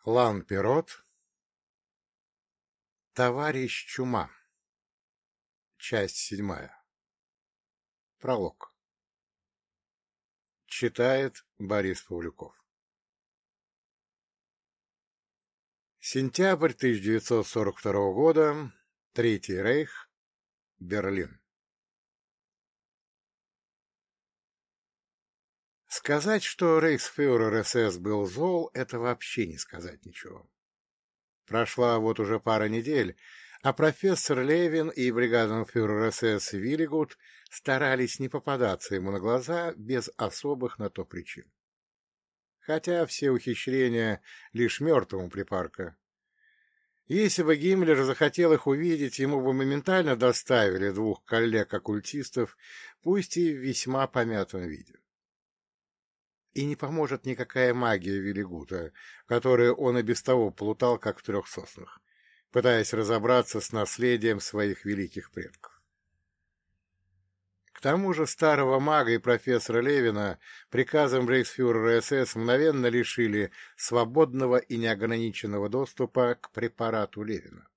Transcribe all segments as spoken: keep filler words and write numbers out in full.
Лан-Перот, Товарищ Чума. Часть седьмая. Пролог. Читает Борис Павлюков. Сентябрь тысяча девятьсот сорок второго года. Третий Рейх. Берлин. Сказать, что рейхсфюрер СС был зол, это вообще не сказать ничего. Прошла вот уже пара недель, а профессор Левин и бригаденфюрер СС Виллигуд старались не попадаться ему на глаза без особых на то причин. Хотя все ухищрения лишь мертвому припарка. Если бы Гиммлер захотел их увидеть, ему бы моментально доставили двух коллег-оккультистов, пусть и в весьма помятом виде. И не поможет никакая магия Виллигута, в которую он и без того плутал, как в трех соснах, пытаясь разобраться с наследием своих великих предков. К тому же старого мага и профессора Левина приказом рейхсфюрера СС мгновенно лишили свободного и неограниченного доступа к препарату Левина.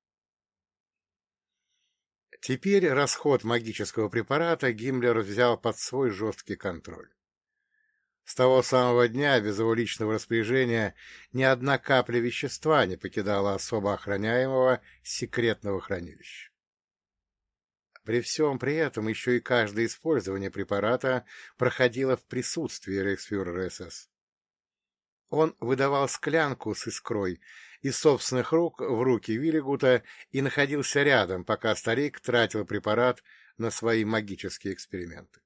Теперь расход магического препарата Гиммлер взял под свой жесткий контроль. С того самого дня без его личного распоряжения ни одна капля вещества не покидала особо охраняемого секретного хранилища. При всем при этом еще и каждое использование препарата проходило в присутствии рейхсфюрера СС. Он выдавал склянку с искрой из собственных рук в руки Виллигута и находился рядом, пока старик тратил препарат на свои магические эксперименты.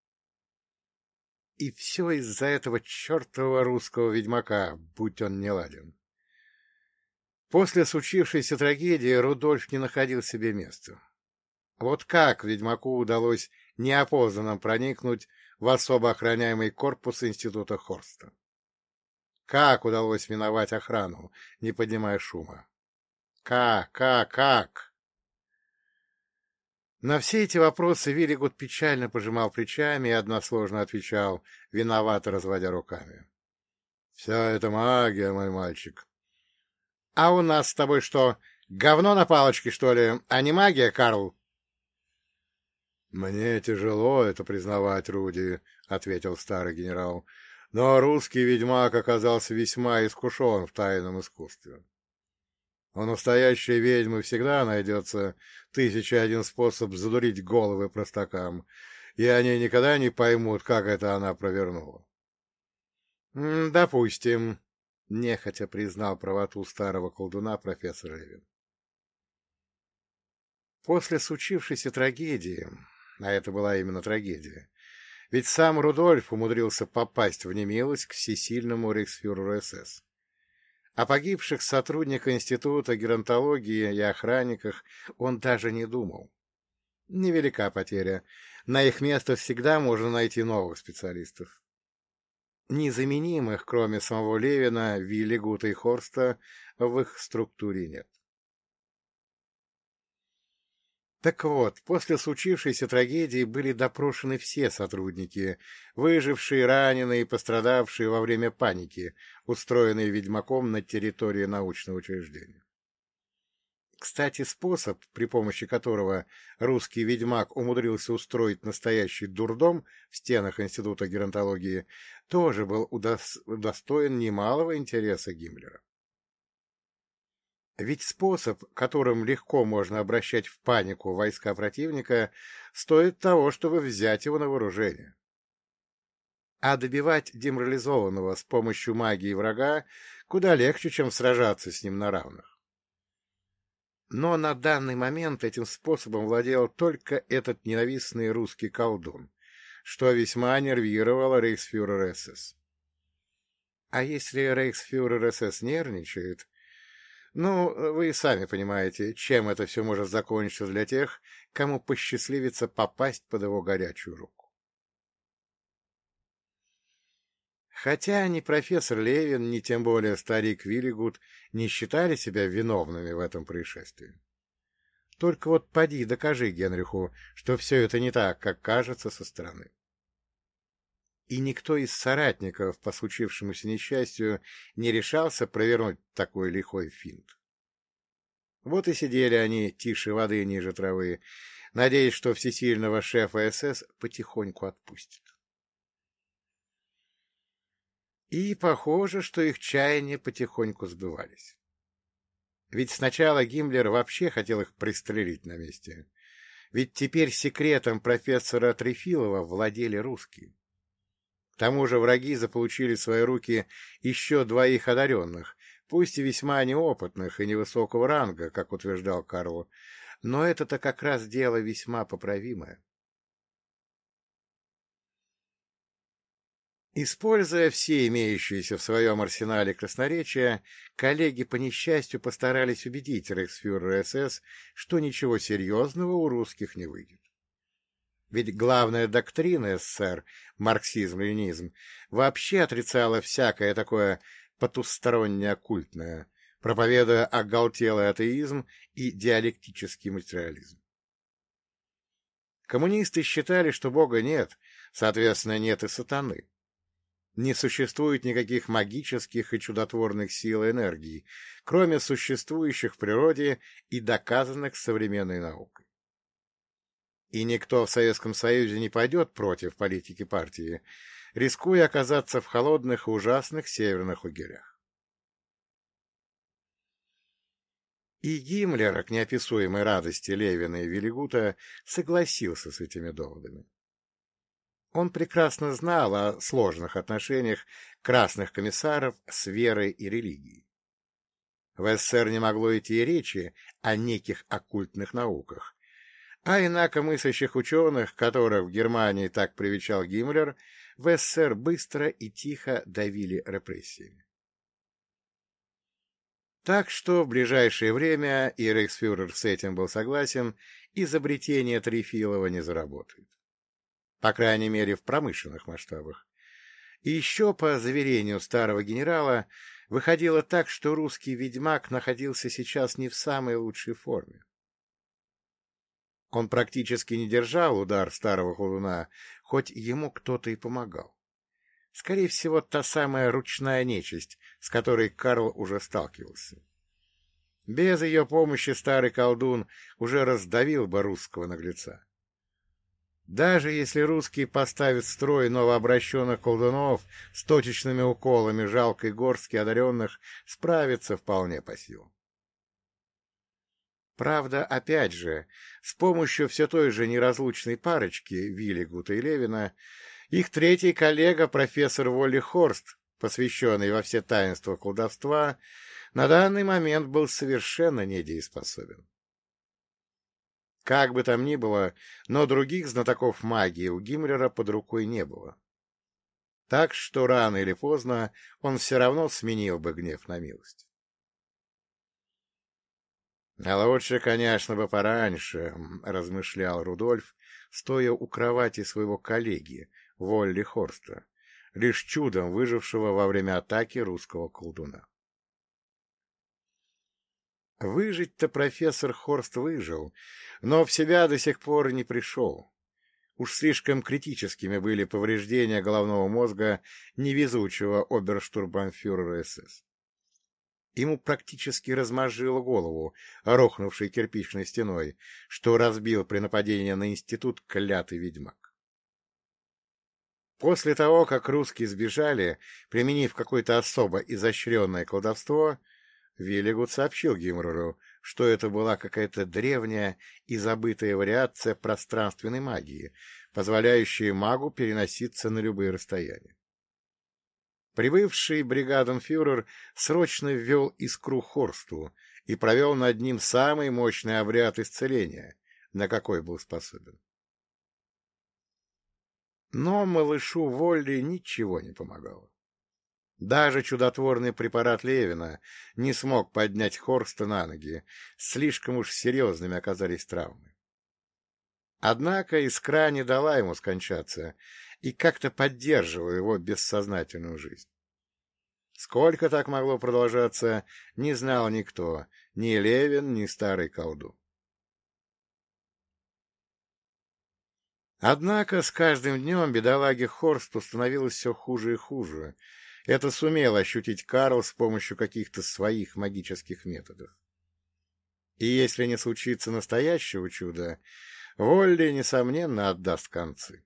И все из-за этого чертового русского ведьмака, будь он неладен. После случившейся трагедии Рудольф не находил себе места. Вот как ведьмаку удалось неопознанным проникнуть в особо охраняемый корпус института Хорста? Как удалось миновать охрану, не поднимая шума? Как, как, как? На все эти вопросы Виллигуд печально пожимал плечами и односложно отвечал, виновато разводя руками. — Вся эта магия, мой мальчик. — А у нас с тобой что, говно на палочке, что ли, а не магия, Карл? — Мне тяжело это признавать, Руди, — ответил старый генерал, — но русский ведьмак оказался весьма искушен в тайном искусстве. У настоящей ведьмы всегда найдется тысяча и один способ задурить головы простакам, и они никогда не поймут, как это она провернула. — Допустим, — нехотя признал правоту старого колдуна профессор Левин. После случившейся трагедии, а это была именно трагедия, ведь сам Рудольф умудрился попасть в немилость к всесильному рейхсфюреру СС. О погибших сотрудниках Института геронтологии и охранниках он даже не думал. Невелика потеря. На их место всегда можно найти новых специалистов. Незаменимых, кроме самого Левина, Виллигута и Хорста, в их структуре нет. Так вот, после случившейся трагедии были допрошены все сотрудники, выжившие, раненые и пострадавшие во время паники, устроенной ведьмаком на территории научного учреждения. Кстати, способ, при помощи которого русский ведьмак умудрился устроить настоящий дурдом в стенах Института геронтологии, тоже был удос... удостоен немалого интереса Гиммлера. Ведь способ, которым легко можно обращать в панику войска противника, стоит того, чтобы взять его на вооружение. А добивать деморализованного с помощью магии врага куда легче, чем сражаться с ним на равных. Но на данный момент этим способом владел только этот ненавистный русский колдун, что весьма нервировало рейхсфюрера СС. А если рейхсфюрер СС нервничает, ну, вы сами понимаете, чем это все может закончиться для тех, кому посчастливится попасть под его горячую руку. Хотя ни профессор Левин, ни тем более старик Виллигуд не считали себя виновными в этом происшествии. Только вот поди докажи Генриху, что все это не так, как кажется со стороны. и никто из соратников по случившемуся несчастью не решался провернуть такой лихой финт. Вот и сидели они тише воды ниже травы, надеясь, что всесильного шефа СС потихоньку отпустит. И похоже, что их чаяния потихоньку сбывались. Ведь сначала Гиммлер вообще хотел их пристрелить на месте. Ведь теперь секретом профессора Трефилова владели русские. К тому же враги заполучили в свои руки еще двоих одаренных, пусть и весьма неопытных и невысокого ранга, как утверждал Карл, но это-то как раз дело весьма поправимое. Используя все имеющиеся в своем арсенале красноречия, коллеги по несчастью постарались убедить рейхсфюрера СС, что ничего серьезного у русских не выйдет. Ведь главная доктрина СССР, марксизм-ленинизм, вообще отрицала всякое такое потустороннее оккультное, проповедуя оголтелый атеизм и диалектический материализм. Коммунисты считали, что Бога нет, соответственно, нет и сатаны. Не существует никаких магических и чудотворных сил и энергий, кроме существующих в природе и доказанных современной наукой. И никто в Советском Союзе не пойдет против политики партии, рискуя оказаться в холодных и ужасных северных лагерях. И Гиммлер, к неописуемой радости Левина и Виллигута, согласился с этими доводами. Он прекрасно знал о сложных отношениях красных комиссаров с верой и религией. В СССР не могло идти и речи о неких оккультных науках, а инакомыслящих ученых, которых в Германии так привечал Гиммлер, в СССР быстро и тихо давили репрессиями. Так что в ближайшее время, и рейхсфюрер с этим был согласен, изобретение Трефилова не заработает. По крайней мере, в промышленных масштабах. И еще, по заверению старого генерала, выходило так, что русский ведьмак находился сейчас не в самой лучшей форме. Он практически не держал удар старого колдуна, хоть ему кто-то и помогал. Скорее всего, та самая ручная нечисть, с которой Карл уже сталкивался. Без ее помощи старый колдун уже раздавил бы русского наглеца. Даже если русские поставят в строй новообращенных колдунов с точечными уколами жалкой горстки одаренных, справиться вполне по силам. Правда, опять же, с помощью все той же неразлучной парочки Виллигута и Левина, их третий коллега, профессор Волли Хорст, посвященный во все таинства колдовства, на данный момент был совершенно недееспособен. Как бы там ни было, но других знатоков магии у Гиммлера под рукой не было. Так что рано или поздно он все равно сменил бы гнев на милость. — А лучше, конечно, бы пораньше, — размышлял Рудольф, стоя у кровати своего коллеги, Волли Хорста, лишь чудом выжившего во время атаки русского колдуна. Выжить-то профессор Хорст выжил, но в себя до сих пор не пришел. Уж слишком критическими были повреждения головного мозга невезучего оберштурмбанфюрера СС. Ему практически размозжило голову, рухнувшей кирпичной стеной, что разбил при нападении на институт клятый ведьмак. После того, как русские сбежали, применив какое-то особо изощренное колдовство, Виллигут сообщил Гиммлеру, что это была какая-то древняя и забытая вариация пространственной магии, позволяющая магу переноситься на любые расстояния. Прибывший бригаденфюрер срочно ввел искру Хорсту и провел над ним самый мощный обряд исцеления, на какой был способен. Но малышу Волли ничего не помогало. Даже чудотворный препарат Левина не смог поднять Хорста на ноги, слишком уж серьезными оказались травмы. Однако искра не дала ему скончаться и как-то поддерживала его бессознательную жизнь. Сколько так могло продолжаться, не знал никто, ни Левин, ни старый колдун. Однако с каждым днем бедолаге Хорсту становилось все хуже и хуже. Это сумел ощутить Карл с помощью каких-то своих магических методов. И если не случится настоящего чуда, Волли, несомненно, отдаст концы.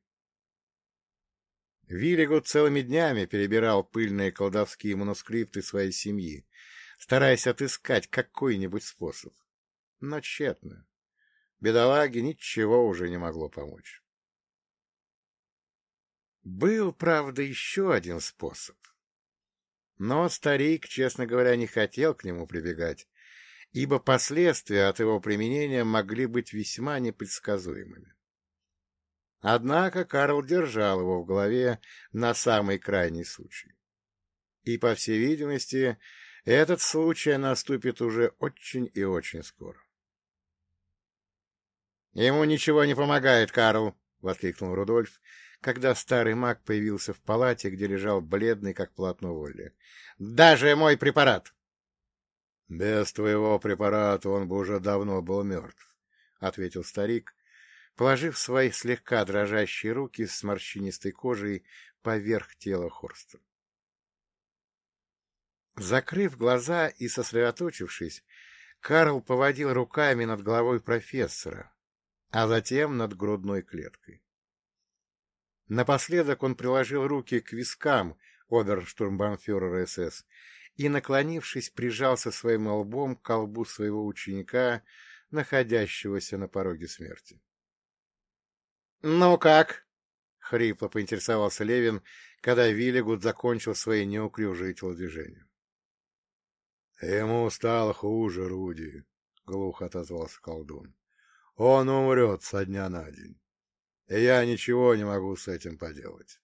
Виллигуд целыми днями перебирал пыльные колдовские манускрипты своей семьи, стараясь отыскать какой-нибудь способ. Но тщетно. Бедолаге ничего уже не могло помочь. Был, правда, еще один способ. Но старик, честно говоря, не хотел к нему прибегать, ибо последствия от его применения могли быть весьма непредсказуемыми. Однако Карл держал его в голове на самый крайний случай. И, по всей видимости, этот случай наступит уже очень и очень скоро. «Ему ничего не помогает, Карл!» — воскликнул Рудольф, когда старый маг появился в палате, где лежал бледный, как полотно Волли. «Даже мой препарат!» «Без твоего препарата он бы уже давно был мертв», — ответил старик, положив свои слегка дрожащие руки с морщинистой кожей поверх тела Хорста. Закрыв глаза и сосредоточившись, Карл поводил руками над головой профессора, а затем над грудной клеткой. Напоследок он приложил руки к вискам оберштурмбанфюрера СС и, наклонившись, прижался своим лбом к колбу своего ученика, находящегося на пороге смерти. — Ну как? — хрипло поинтересовался Левин, когда Виллигуд закончил свои неуклюжие телодвижения. — Ему стало хуже, Руди, — глухо отозвался колдун. — Он умрет со дня на день. И я ничего не могу с этим поделать.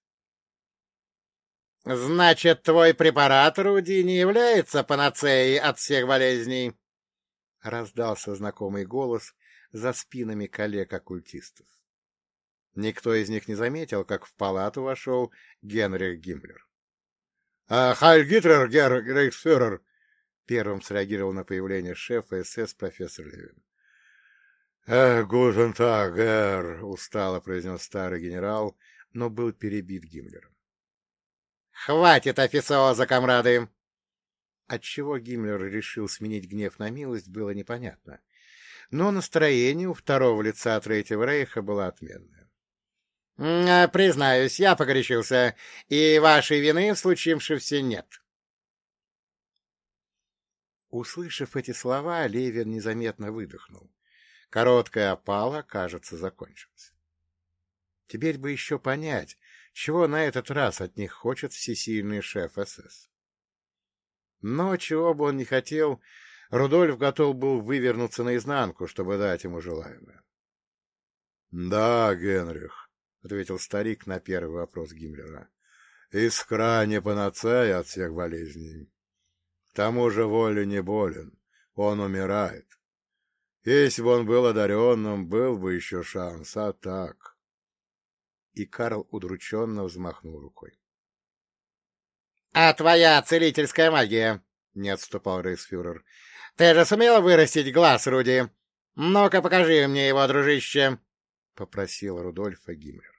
— Значит, твой препарат, Руди, не является панацеей от всех болезней? — раздался знакомый голос за спинами коллег-оккультистов. Никто из них не заметил, как в палату вошел Генрих Гиммлер. — Хайль Гитлер, герр рейхсфюрер! — первым среагировал на появление шефа СС профессор Левин. — Гутен таг, герр! — устало произнес старый генерал, но был перебит Гиммлером. — Хватит официоза, комрады! Отчего Гиммлер решил сменить гнев на милость, было непонятно. Но настроение у второго лица Третьего Рейха было отменное. — Признаюсь, я погорячился, и вашей вины в случившемся нет. Услышав эти слова, Левин незаметно выдохнул. Короткая опала, кажется, закончилась. Теперь бы еще понять, чего на этот раз от них хочет всесильный шеф СС. Но, чего бы он ни хотел, Рудольф готов был вывернуться наизнанку, чтобы дать ему желаемое. — Да, Генрих, — ответил старик на первый вопрос Гиммлера, — искра не панацея от всех болезней. К тому же Волли не болен, он умирает. Если бы он был одаренным, был бы еще шанс, а так... И Карл удрученно взмахнул рукой. — А твоя целительская магия? — не отступал рейхсфюрер. — Ты же сумел вырастить глаз, Руди? Ну-ка покажи мне его, дружище! — попросил Рудольфа Гиммлер.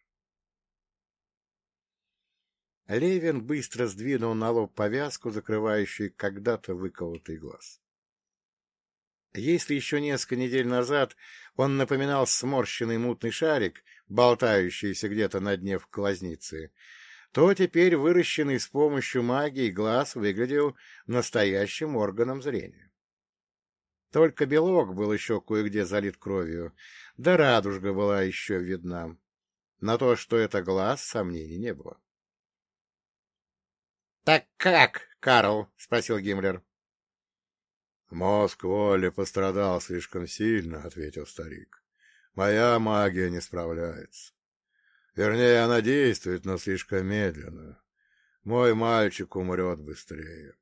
Левин быстро сдвинул на лоб повязку, закрывающую когда-то выколотый глаз. Если еще несколько недель назад он напоминал сморщенный мутный шарик, болтающийся где-то на дне в глазнице, то теперь выращенный с помощью магии глаз выглядел настоящим органом зрения. Только белок был еще кое-где залит кровью, да радужка была еще видна. На то, что это глаз, сомнений не было. — Так как, Карл? — спросил Гиммлер. — Мозг Волли пострадал слишком сильно, — ответил старик. — Моя магия не справляется. Вернее, она действует, но слишком медленно. Мой мальчик умрет быстрее.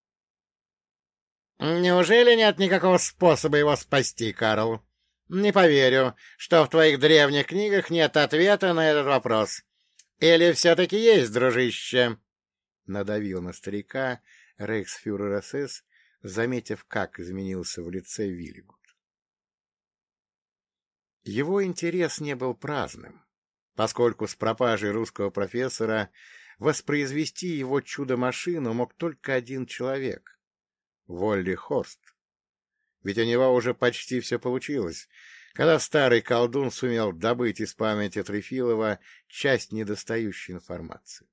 — Неужели нет никакого способа его спасти, Карл? Не поверю, что в твоих древних книгах нет ответа на этот вопрос. Или все-таки есть, дружище? Надавил на старика рейхсфюрер СС, заметив, как изменился в лице Виллигуд. Его интерес не был праздным. поскольку с пропажей русского профессора воспроизвести его чудо-машину мог только один человек — Волли Хорст. Ведь у него уже почти все получилось, когда старый колдун сумел добыть из памяти Трефилова часть недостающей информации.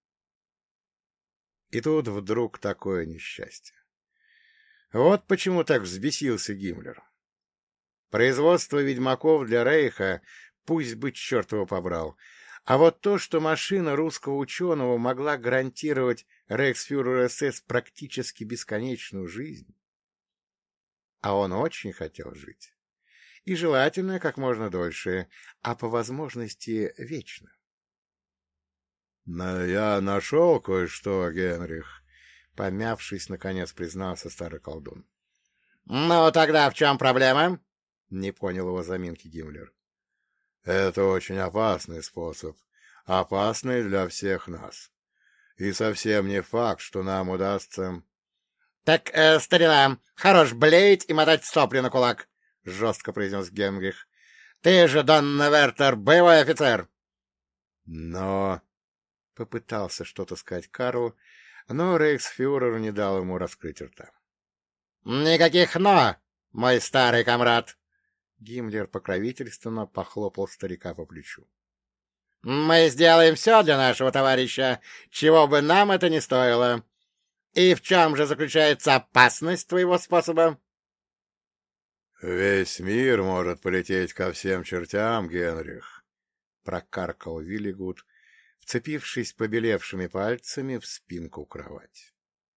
И тут вдруг такое несчастье. Вот почему так взбесился Гиммлер. Производство ведьмаков для Рейха пусть бы черт его побрал, а вот то, что машина русского ученого могла гарантировать рейхсфюреру СС практически бесконечную жизнь. А он очень хотел жить. И желательно как можно дольше, а по возможности вечно. — Но я нашел кое-что, Генрих, — помявшись, наконец признался старый колдун. — Ну, тогда в чем проблема? — не понял его заминки Гиммлер. — Это очень опасный способ, опасный для всех нас. И совсем не факт, что нам удастся... — Так, э, старина, хорош блеять и мотать сопли на кулак, — жестко произнес Генрих. — Ты же, Дон Вертер, боевой офицер. — Но... — попытался что-то сказать Карл, но рейхсфюрер не дал ему раскрыть рта. — Никаких «но», мой старый комрад! Гиммлер покровительственно похлопал старика по плечу. — Мы сделаем все для нашего товарища, чего бы нам это ни стоило. И в чем же заключается опасность твоего способа? — Весь мир может полететь ко всем чертям, Генрих, — прокаркал Виллигуд, вцепившись побелевшими пальцами в спинку кровати.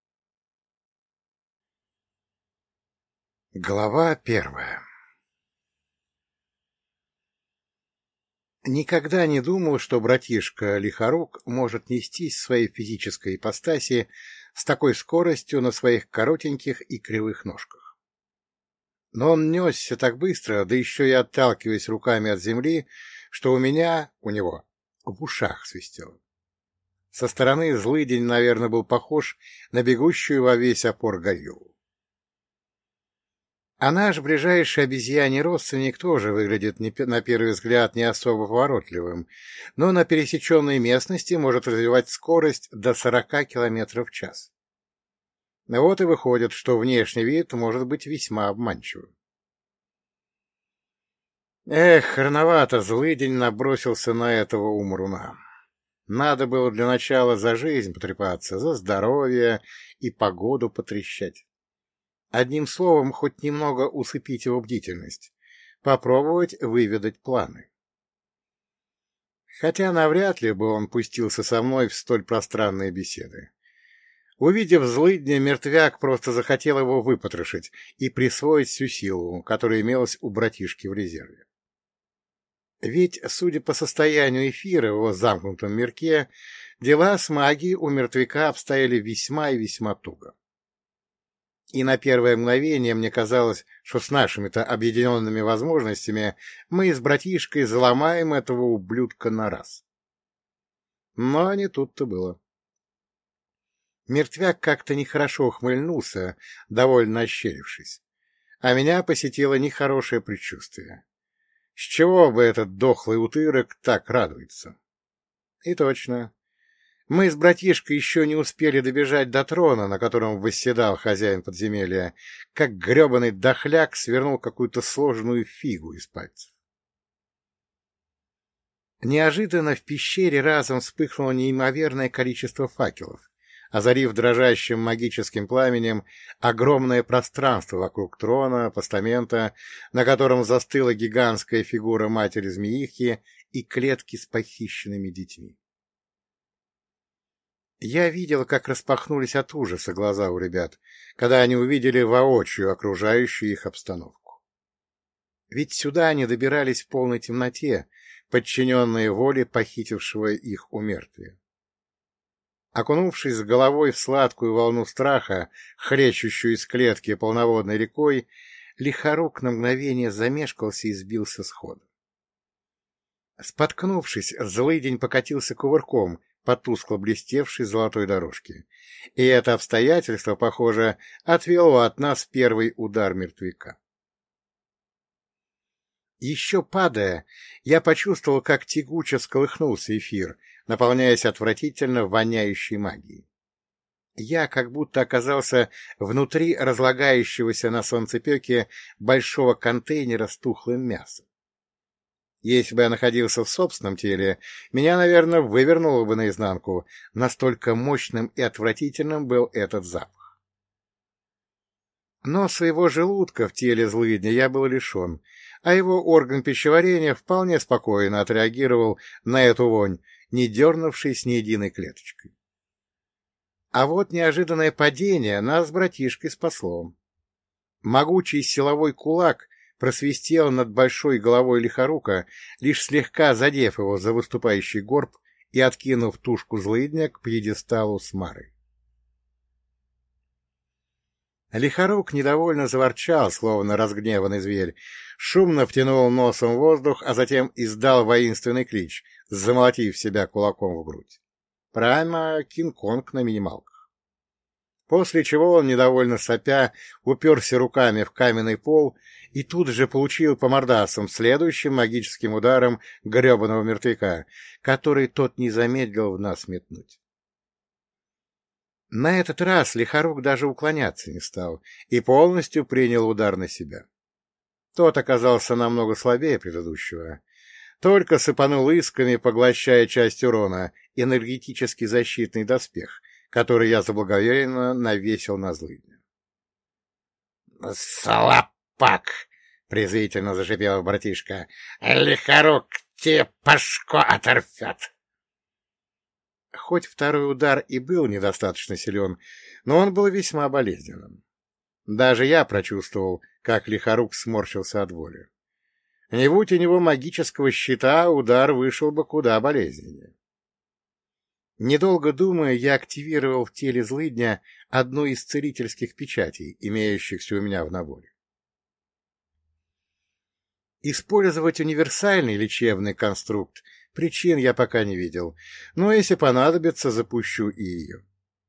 Глава первая. Никогда не думал, что братишка Лихорук может нестись в своей физической ипостаси с такой скоростью на своих коротеньких и кривых ножках. Но он несся так быстро, да еще и отталкиваясь руками от земли, что у меня, у него, в ушах свистело. Со стороны злыдень, наверное, был похож на бегущую во весь опор гориллу. А наш ближайший обезьяний родственник тоже выглядит, на первый взгляд, не особо поворотливым, но на пересеченной местности может развивать скорость до сорока километров в час. Вот и выходит, что внешний вид может быть весьма обманчивым. Эх, рановато злыдень набросился на этого умруна. Надо было для начала за жизнь потрепаться, за здоровье и погоду потрещать. Одним словом, хоть немного усыпить его бдительность, попробовать выведать планы. Хотя навряд ли бы он пустился со мной в столь пространные беседы. Увидев злыдня, мертвяк просто захотел его выпотрошить и присвоить всю силу, которая имелась у братишки в резерве. Ведь, судя по состоянию эфира в его замкнутом мирке, дела с магией у мертвяка обстояли весьма и весьма туго. И на первое мгновение мне казалось, что с нашими-то объединенными возможностями мы с братишкой заломаем этого ублюдка на раз. Но не тут-то было. Мертвяк как-то нехорошо ухмыльнулся, довольно ощерившись, а меня посетило нехорошее предчувствие. С чего бы этот дохлый утырок так радуется? И точно. Мы с братишкой еще не успели добежать до трона, на котором восседал хозяин подземелья, как гребаный дохляк свернул какую-то сложную фигу из пальцев. Неожиданно в пещере разом вспыхнуло неимоверное количество факелов, озарив дрожащим магическим пламенем огромное пространство вокруг трона, постамента, на котором застыла гигантская фигура матери-змеихи и клетки с похищенными детьми. Я видел, как распахнулись от ужаса глаза у ребят, когда они увидели воочию окружающую их обстановку. Ведь сюда они добирались в полной темноте, подчиненные воле похитившего их умертвия. Окунувшись с головой в сладкую волну страха, хлещущую из клетки полноводной рекой, Лихорук на мгновение замешкался и сбился с хода. Споткнувшись, злыдень покатился кувырком по тускло блестевшей золотой дорожке, и это обстоятельство, похоже, отвело от нас первый удар мертвяка. Еще падая, я почувствовал, как тягуче всколыхнулся эфир, наполняясь отвратительно воняющей магией. Я как будто оказался внутри разлагающегося на солнцепеке большого контейнера с тухлым мясом. Если бы я находился в собственном теле, меня, наверное, вывернуло бы наизнанку, настолько мощным и отвратительным был этот запах. Но своего желудка в теле злыдня я был лишен, а его орган пищеварения вполне спокойно отреагировал на эту вонь, не дернувшись ни единой клеточкой. А вот неожиданное падение нас с братишкой спасло. Могучий силовой кулак просвистел над большой головой лихорука, лишь слегка задев его за выступающий горб и откинув тушку злыдня к пьедесталу с Марой. Лихорук недовольно заворчал, словно разгневанный зверь, шумно втянул носом воздух, а затем издал воинственный клич, замолотив себя кулаком в грудь. Прямо Кинг-Конг на минималках. После чего он, недовольно сопя, уперся руками в каменный пол и тут же получил по мордасам следующим магическим ударом гребаного мертвяка, который тот не замедлил в нас метнуть. На этот раз Лихорук даже уклоняться не стал и полностью принял удар на себя. Тот оказался намного слабее предыдущего. Только сыпанул искрами, поглощая часть урона, энергетический защитный доспех, который я заблаговременно навесил на злыдня. — Слабак! — презрительно зашипел братишка. — Лихорук тебе башку оторвет! Хоть второй удар и был недостаточно силен, но он был весьма болезненным. Даже я прочувствовал, как Лихорук сморщился от боли. Не будь у него магического щита, удар вышел бы куда болезненнее. Недолго думая, я активировал в теле злыдня одну из целительских печатей, имеющихся у меня в наборе. Использовать универсальный лечебный конструкт причин я пока не видел, но если понадобится, запущу и ее.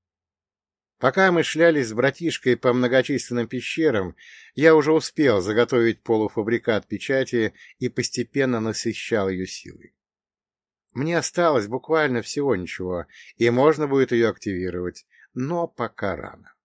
Пока мы шлялись с братишкой по многочисленным пещерам, я уже успел заготовить полуфабрикат печати и постепенно насыщал ее силой. Мне осталось буквально всего ничего, и можно будет ее активировать, но пока рано.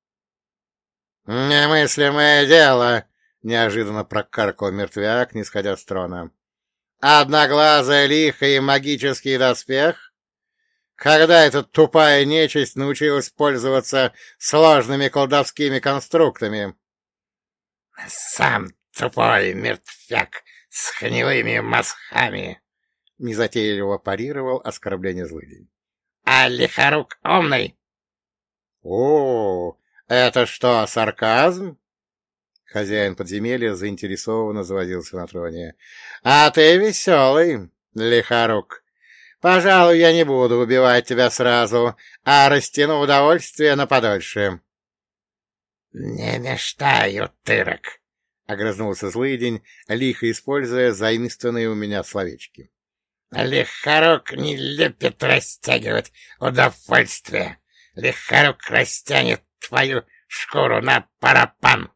— Немыслимое дело! — неожиданно прокаркал мертвяк, не сходя с трона. — Одноглазая лиха и магический доспех? Когда эта тупая нечисть научилась пользоваться сложными колдовскими конструктами? — Сам тупой мертвяк с гнилыми мозгами! — незатейливо парировал оскорбление злыдень. — А Лихорук умный? — О, это что, сарказм? Хозяин подземелья заинтересованно завозился на троне. — А ты веселый, Лихорук. Пожалуй, я не буду убивать тебя сразу, а растяну удовольствие на подольше. — Не мечтаю, тырок, — огрызнулся злыдень, лихо используя заимствованные у меня словечки. — Лихорук не любит растягивать удовольствие. Лихорук растянет твою шкуру на парапан.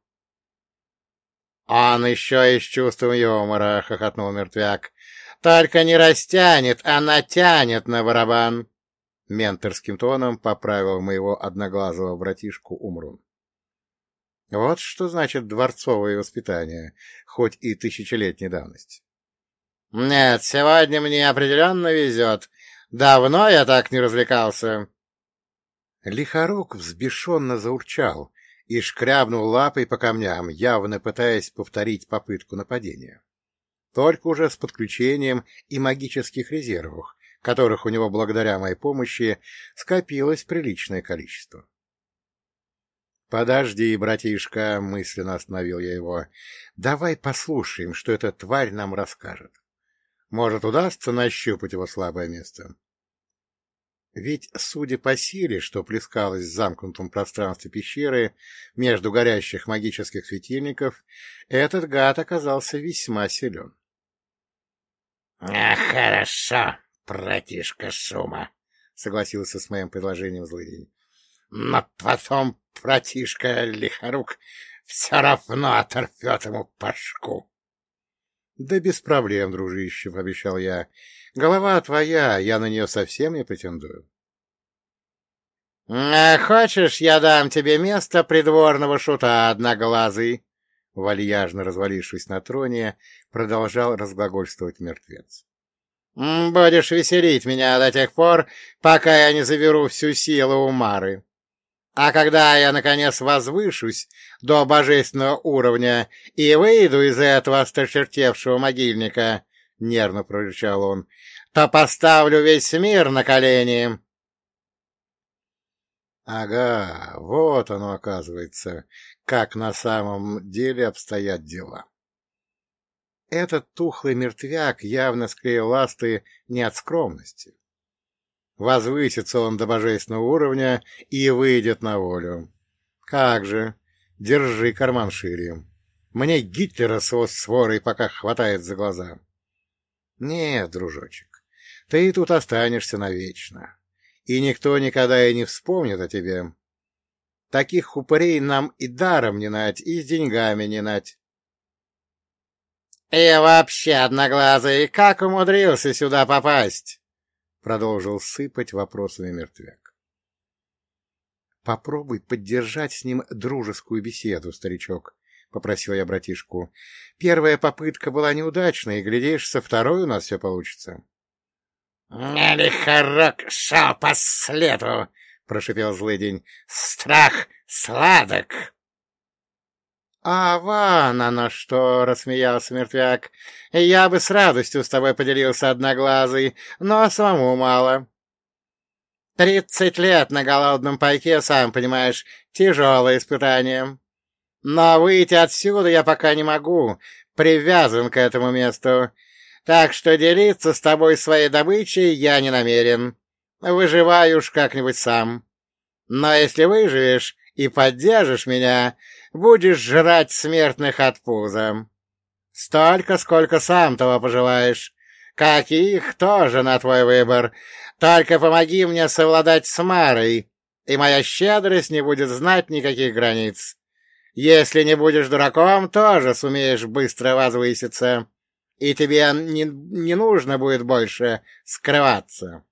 — Он еще и с чувством юмора, — хохотнул мертвяк. — Только не растянет, а натянет на барабан. Менторским тоном поправил моего одноглазого братишку Умрун. Вот что значит дворцовое воспитание, хоть и тысячелетней давности. — Нет, сегодня мне определенно везет. Давно я так не развлекался. Лихорук взбешенно заурчал и шкрябнул лапой по камням, явно пытаясь повторить попытку нападения. Только уже с подключением и магических резервов, которых у него благодаря моей помощи скопилось приличное количество. — Подожди, братишка, — мысленно остановил я его, — давай послушаем, что эта тварь нам расскажет. Может, удастся нащупать его слабое место? Ведь, судя по силе, что плескалось в замкнутом пространстве пещеры между горящих магических светильников, этот гад оказался весьма силен. — Хорошо, братишка Шума, — согласился с моим предложением злыдень. — Но потом братишка Лихорук все равно оторвет ему башку. — Да без проблем, дружище, — пообещал я. — Голова твоя, я на нее совсем не претендую. — А хочешь, я дам тебе место придворного шута, одноглазый? Вальяжно развалившись на троне, продолжал разглагольствовать мертвец. — Будешь веселить меня до тех пор, пока я не заберу всю силу у Мары. А когда я, наконец, возвышусь до божественного уровня и выйду из этого осточертевшего могильника, — нервно прорычал он, — то поставлю весь мир на колени. Ага, вот оно, оказывается, как на самом деле обстоят дела. Этот тухлый мертвяк явно склеил ласты не от скромности. Возвысится он до божественного уровня и выйдет на волю. Как же, держи карман шире. Мне Гитлера с его сворой пока хватает за глаза. Нет, дружочек, ты тут останешься навечно, и никто никогда и не вспомнит о тебе. Таких упырей нам и даром не нать, и с деньгами не нать. — И вообще, одноглазый, как умудрился сюда попасть? — продолжил сыпать вопросами мертвяк. — Попробуй поддержать с ним дружескую беседу, старичок, — попросил я братишку. — Первая попытка была неудачной, и, глядишь, со второй у нас все получится. — Лихорок шел по следу, — прошипел злыдень. — Страх сладок. — А вон оно что, — рассмеялся мертвяк. — Я бы с радостью с тобой поделился, одноглазый, но самому мало. Тридцать лет на голодном пайке, сам понимаешь, тяжелое испытание. Но выйти отсюда я пока не могу, привязан к этому месту, так что делиться с тобой своей добычей я не намерен. Выживай уж как-нибудь сам. Но если выживешь и поддержишь меня, будешь жрать смертных от пуза. Столько, сколько сам того пожелаешь. Каких тоже на твой выбор. Только помоги мне совладать с Марой, и моя щедрость не будет знать никаких границ. Если не будешь дураком, тоже сумеешь быстро возвыситься, и тебе не, не нужно будет больше скрываться.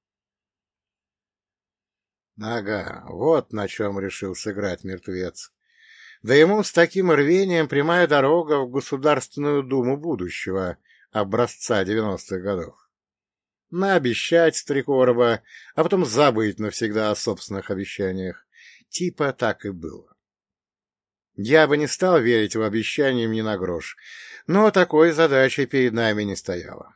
Ага, вот на чем решил сыграть мертвец. Да ему с таким рвением прямая дорога в Государственную Думу будущего, образца девяностых годов. Наобещать с три короба, а потом забыть навсегда о собственных обещаниях. Типа так и было. Я бы не стал верить в обещания ни на грош, но такой задачи перед нами не стояло.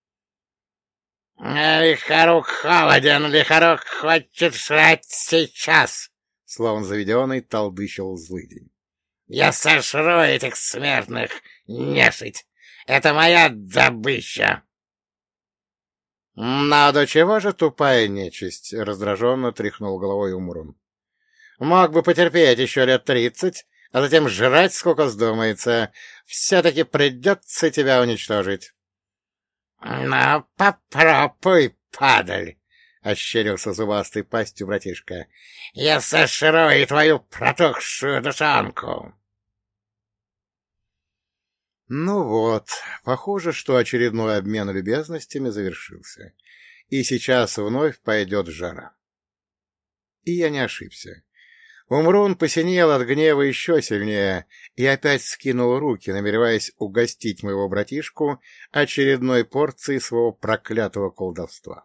— Лихорук холоден, лихорук хочет жрать сейчас! — словно заведенный толдычил злыдень. — Я сожру этих смертных, нежить! Это моя добыча! — Но до чего же тупая нечисть? — раздраженно тряхнул головой Умрун. — Мог бы потерпеть еще лет тридцать, а затем жрать сколько вздумается. Все-таки придется тебя уничтожить. — Ну, попробуй, падаль! — ощерился зубастой пастью братишка. — Я сожру и твою протухшую душонку! Ну вот, похоже, что очередной обмен любезностями завершился, и сейчас вновь пойдет жара. И я не ошибся. Умрун посинел от гнева еще сильнее и опять скинул руки, намереваясь угостить моего братишку очередной порцией своего проклятого колдовства.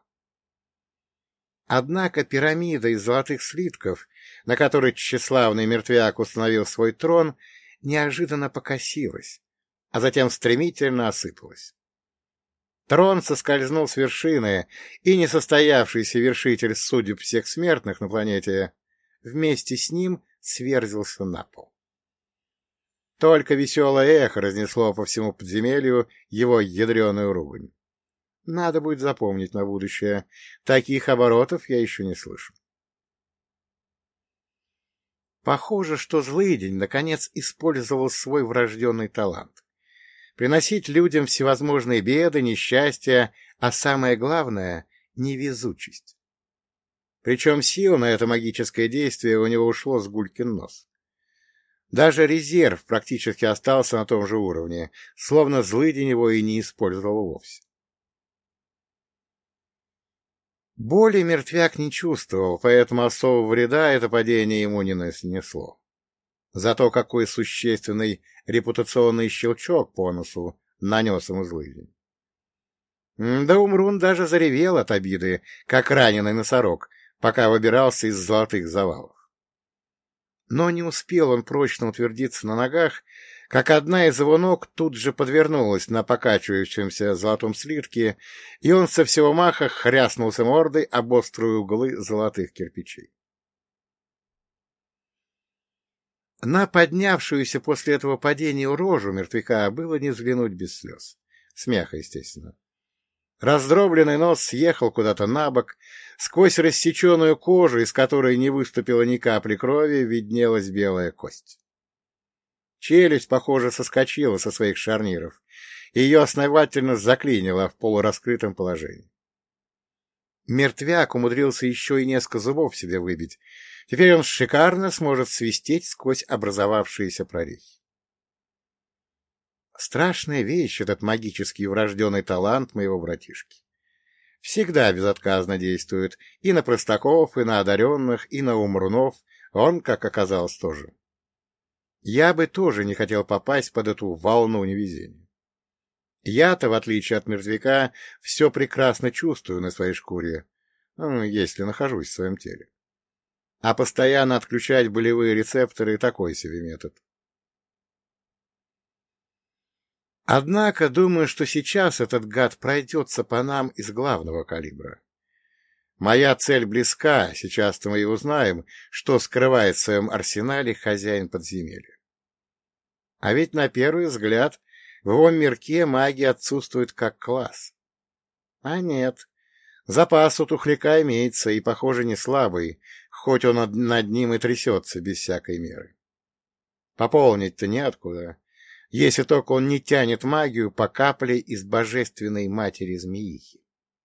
Однако пирамида из золотых слитков, на которой тщеславный мертвяк установил свой трон, неожиданно покосилась, а затем стремительно осыпалась. Трон соскользнул с вершины, и несостоявшийся вершитель судеб всех смертных на планете вместе с ним сверзился на пол. Только веселое эхо разнесло по всему подземелью его ядреную ругань. Надо будет запомнить на будущее. Таких оборотов я еще не слышу. Похоже, что злыдень наконец использовал свой врожденный талант. Приносить людям всевозможные беды, несчастья, а самое главное — невезучесть. Причем сил на это магическое действие у него ушло с гулькин нос. Даже резерв практически остался на том же уровне, словно злыдень его и не использовал вовсе. Боли мертвяк не чувствовал, поэтому особого вреда это падение ему не нанесло. Зато какой существенный репутационный щелчок по носу нанес ему злыдень. Да Умрун даже заревел от обиды, как раненый носорог, пока выбирался из золотых завалов. Но не успел он прочно утвердиться на ногах, как одна из его ног тут же подвернулась на покачивающемся золотом слитке, и он со всего маха хряснулся мордой об острые углы золотых кирпичей. На поднявшуюся после этого падения рожу мертвяка было не взглянуть без слез. Смеха, естественно. Раздробленный нос съехал куда-то на бок, сквозь рассеченную кожу, из которой не выступило ни капли крови, виднелась белая кость. Челюсть, похоже, соскочила со своих шарниров, и ее основательно заклинило в полураскрытом положении. Мертвяк умудрился еще и несколько зубов себе выбить. Теперь он шикарно сможет свистеть сквозь образовавшиеся прорехи. Страшная вещь этот магический врожденный талант моего братишки. Всегда безотказно действует и на простаков, и на одаренных, и на умрунов, он, как оказалось, тоже. Я бы тоже не хотел попасть под эту волну невезения. Я-то, в отличие от мертвяка, все прекрасно чувствую на своей шкуре, ну, если нахожусь в своем теле. А постоянно отключать болевые рецепторы — такой себе метод. Однако, думаю, что сейчас этот гад пройдется по нам из главного калибра. Моя цель близка, сейчас-то мы и узнаем, что скрывает в своем арсенале хозяин подземелья. А ведь на первый взгляд в его мирке магия отсутствует как класс. А нет, запас у тухляка имеется, и, похоже, не слабый, хоть он над ним и трясется без всякой меры. Пополнить-то неоткуда, если только он не тянет магию по капле из божественной матери змеихи.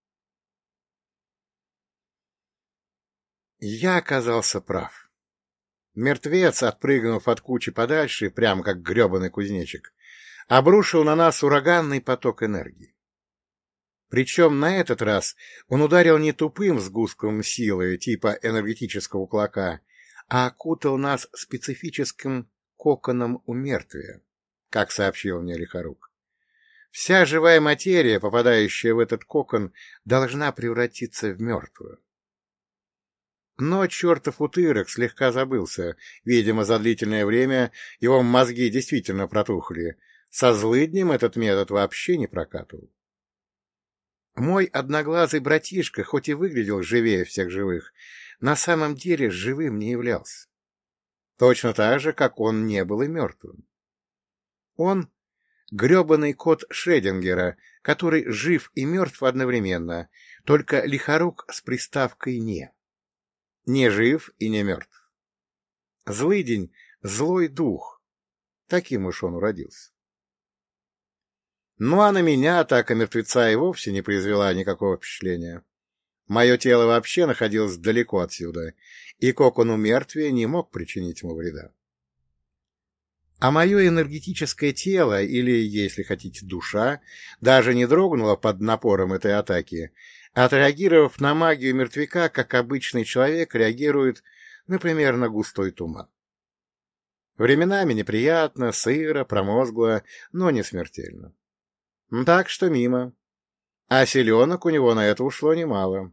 Я оказался прав. Мертвец, отпрыгнув от кучи подальше, прямо как гребаный кузнечик, обрушил на нас ураганный поток энергии. Причем на этот раз он ударил не тупым сгустком силы, типа энергетического кулака, а окутал нас специфическим коконом умертвия, как сообщил мне Лихорук. Вся живая материя, попадающая в этот кокон, должна превратиться в мертвую. Но чертов утырок слегка забылся. Видимо, за длительное время его мозги действительно протухли. Со злыднем этот метод вообще не прокатывал. Мой одноглазый братишка, хоть и выглядел живее всех живых, на самом деле живым не являлся. Точно так же, как он не был и мертвым. Он — гребаный кот Шредингера, который жив и мертв одновременно, только Лихорук с приставкой «не». Не жив и не мертв. Злыдень — злой дух. Таким уж он уродился. Ну а на меня атака мертвеца и вовсе не произвела никакого впечатления. Мое тело вообще находилось далеко отсюда, и кокон умертвия не мог причинить ему вреда. А мое энергетическое тело, или, если хотите, душа, даже не дрогнуло под напором этой атаки, отреагировав на магию мертвяка, как обычный человек реагирует, например, на густой туман. Временами неприятно, сыро, промозгло, но не смертельно. Так что мимо. А селенок у него на это ушло немало.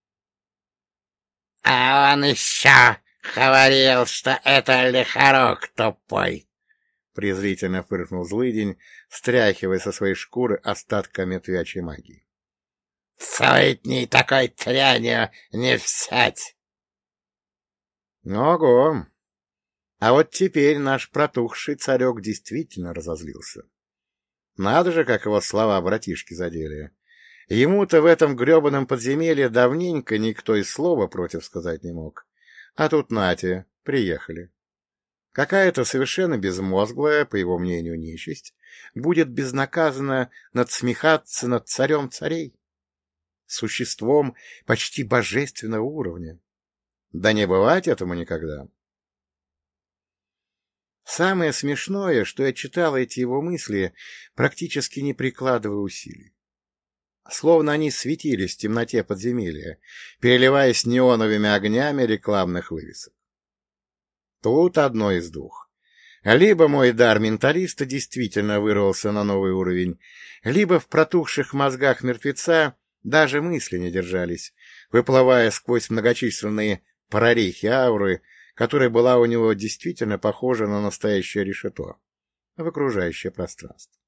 — А он еще говорил, что это Лихорук тупой! — презрительно фыркнул злыдень, стряхивая со своей шкуры остатками мертвячей магии. — Суетней такой трянью не взять! — Ого! А вот теперь наш протухший царек действительно разозлился. Надо же, как его слова братишки задели. Ему-то в этом гребаном подземелье давненько никто и слова против сказать не мог. А тут нате, приехали. Какая-то совершенно безмозглая, по его мнению, нечисть будет безнаказанно надсмехаться над царем царей, существом почти божественного уровня. Да не бывать этому никогда. Самое смешное, что я читал эти его мысли, практически не прикладывая усилий. Словно они светились в темноте подземелья, переливаясь неоновыми огнями рекламных вывесок. Тут одно из двух. Либо мой дар менталиста действительно вырвался на новый уровень, либо в протухших мозгах мертвеца даже мысли не держались, выплывая сквозь многочисленные прорехи ауры, которая была у него действительно похожа на настоящее решето в окружающее пространство.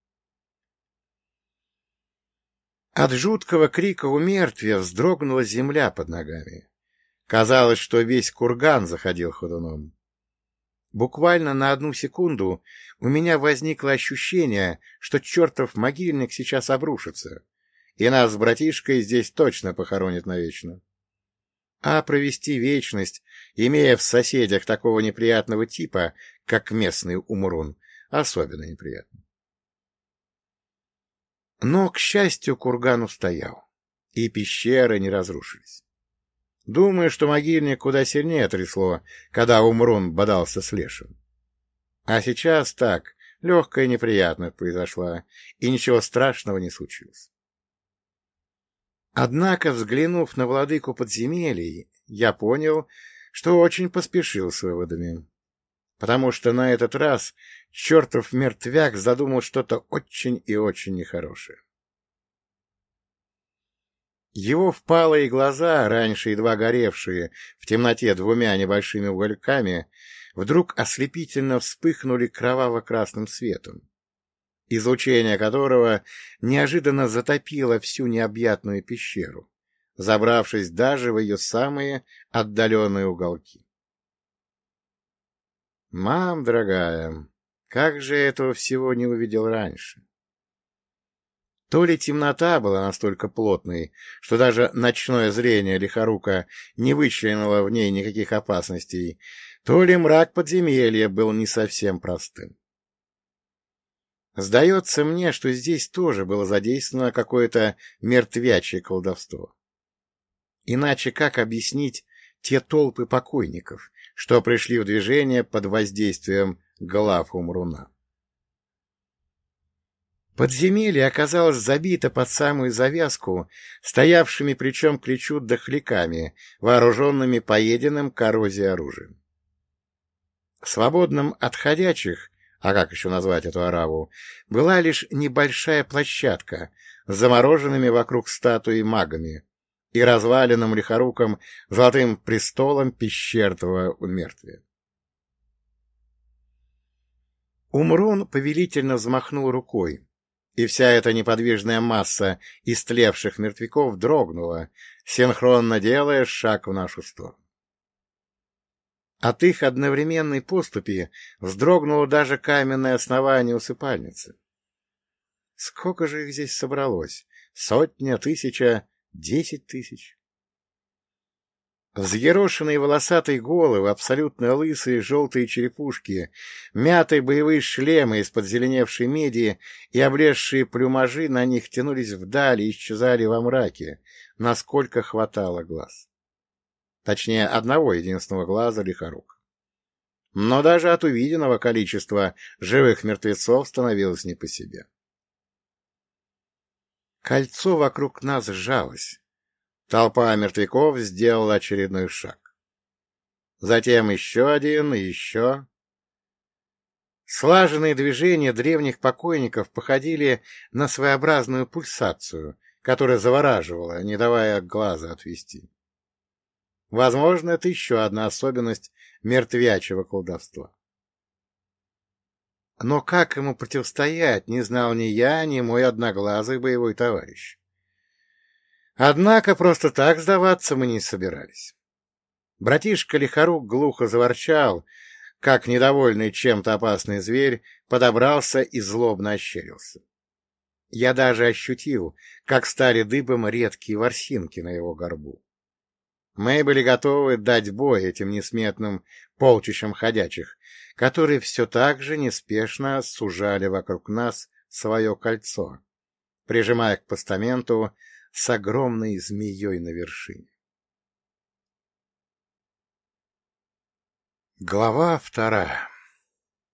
От жуткого крика умертвия вздрогнула земля под ногами. Казалось, что весь курган заходил ходуном. Буквально на одну секунду у меня возникло ощущение, что чертов могильник сейчас обрушится, и нас с братишкой здесь точно похоронят навечно. А провести вечность, имея в соседях такого неприятного типа, как местный Умрун, особенно неприятно. Но, к счастью, курган устоял, и пещеры не разрушились. Думаю, что могильник куда сильнее трясло, когда Умрун бодался с лешим. А сейчас так, легкая неприятность произошла, и ничего страшного не случилось. Однако, взглянув на владыку подземелий, я понял, что очень поспешил с выводами, потому что на этот раз чертов мертвяк задумал что-то очень и очень нехорошее. Его впалые глаза, раньше едва горевшие в темноте двумя небольшими угольками, вдруг ослепительно вспыхнули кроваво-красным светом, излучение которого неожиданно затопило всю необъятную пещеру, забравшись даже в ее самые отдаленные уголки. «Мам, дорогая, как же этого всего не увидел раньше?» То ли темнота была настолько плотной, что даже ночное зрение Лихорука не вычленило в ней никаких опасностей, то ли мрак подземелья был не совсем простым. Сдается мне, что здесь тоже было задействовано какое-то мертвячее колдовство. Иначе как объяснить те толпы покойников, что пришли в движение под воздействием глав Умруна? Подземелье оказалось забито под самую завязку стоявшими плечом к плечу дохляками, вооруженными поеденным коррозией оружием. Свободным от ходячих, а как еще назвать эту ораву, была лишь небольшая площадка с замороженными вокруг статуи магами и разваленным лихоруком золотым престолом пещерного умертвия. Умрун повелительно взмахнул рукой, и вся эта неподвижная масса истлевших мертвяков дрогнула, синхронно делая шаг в нашу сторону. От их одновременной поступи вздрогнуло даже каменное основание усыпальницы. Сколько же их здесь собралось? Сотня, тысяча, десять тысяч? Взъерошенные волосатые головы, абсолютно лысые желтые черепушки, мятые боевые шлемы из-под зеленевшей меди и облезшие плюмажи на них тянулись вдали и исчезали во мраке, насколько хватало глаз. Точнее, одного единственного глаза Лихорука. Но даже от увиденного количества живых мертвецов становилось не по себе. Кольцо вокруг нас сжалось. Толпа мертвяков сделала очередной шаг. Затем еще один и еще. Слаженные движения древних покойников походили на своеобразную пульсацию, которая завораживала, не давая глаза отвести. Возможно, это еще одна особенность мертвячего колдовства. Но как ему противостоять, не знал ни я, ни мой одноглазый боевой товарищ. Однако просто так сдаваться мы не собирались. Братишка Лихорук глухо заворчал, как недовольный чем-то опасный зверь подобрался и злобно ощерился. Я даже ощутил, как стали дыбом редкие ворсинки на его горбу. Мы были готовы дать бой этим несметным полчищам ходячих, которые все так же неспешно сужали вокруг нас свое кольцо, прижимая к постаменту с огромной змеей на вершине. Глава вторая.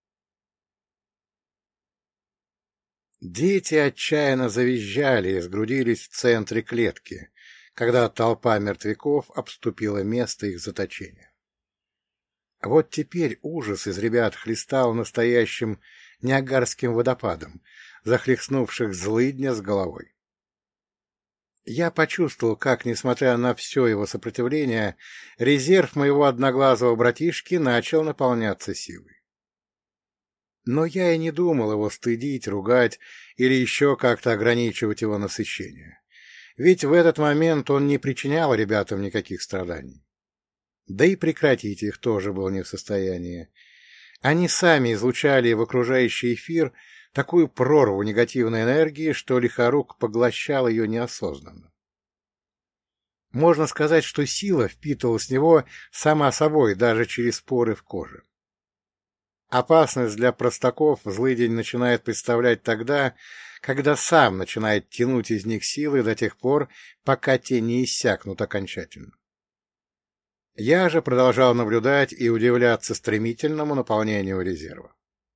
Дети отчаянно завизжали и сгрудились в центре клетки, когда толпа мертвяков обступила место их заточения. Вот теперь ужас из ребят хлестал настоящим Ниагарским водопадом, захлестнувших злыдня с головой. Я почувствовал, как, несмотря на все его сопротивление, резерв моего одноглазого братишки начал наполняться силой. Но я и не думал его стыдить, ругать или еще как-то ограничивать его насыщение. Ведь в этот момент он не причинял ребятам никаких страданий. Да и прекратить их тоже был не в состоянии. Они сами излучали в окружающий эфир такую прорву негативной энергии, что Лихорук поглощал ее неосознанно. Можно сказать, что сила впитывалась в него сама собой, даже через поры в коже. Опасность для простаков злыдень начинает представлять тогда, когда сам начинает тянуть из них силы до тех пор, пока те не иссякнут окончательно. Я же продолжал наблюдать и удивляться стремительному наполнению резерва.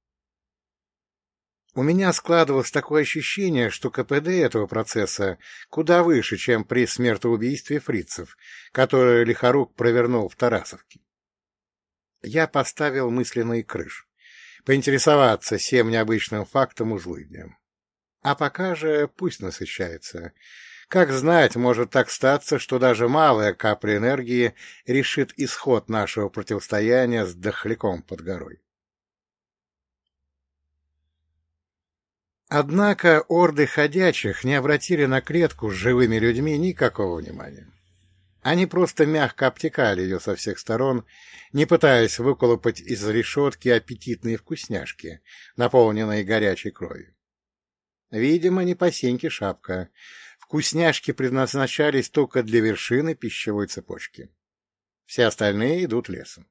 У меня складывалось такое ощущение, что КПД этого процесса куда выше, чем при смертоубийстве фрицев, которое Лихорук провернул в Тарасовке. Я поставил мысленный крыш, поинтересоваться всем необычным фактом у злыдня. А пока же пусть насыщается. Как знать, может так статься, что даже малая капля энергии решит исход нашего противостояния с дохляком под горой. Однако орды ходячих не обратили на клетку с живыми людьми никакого внимания. Они просто мягко обтекали ее со всех сторон, не пытаясь выколупать из решетки аппетитные вкусняшки, наполненные горячей кровью. Видимо, не по сеньке шапка. Вкусняшки предназначались только для вершины пищевой цепочки. Все остальные идут лесом.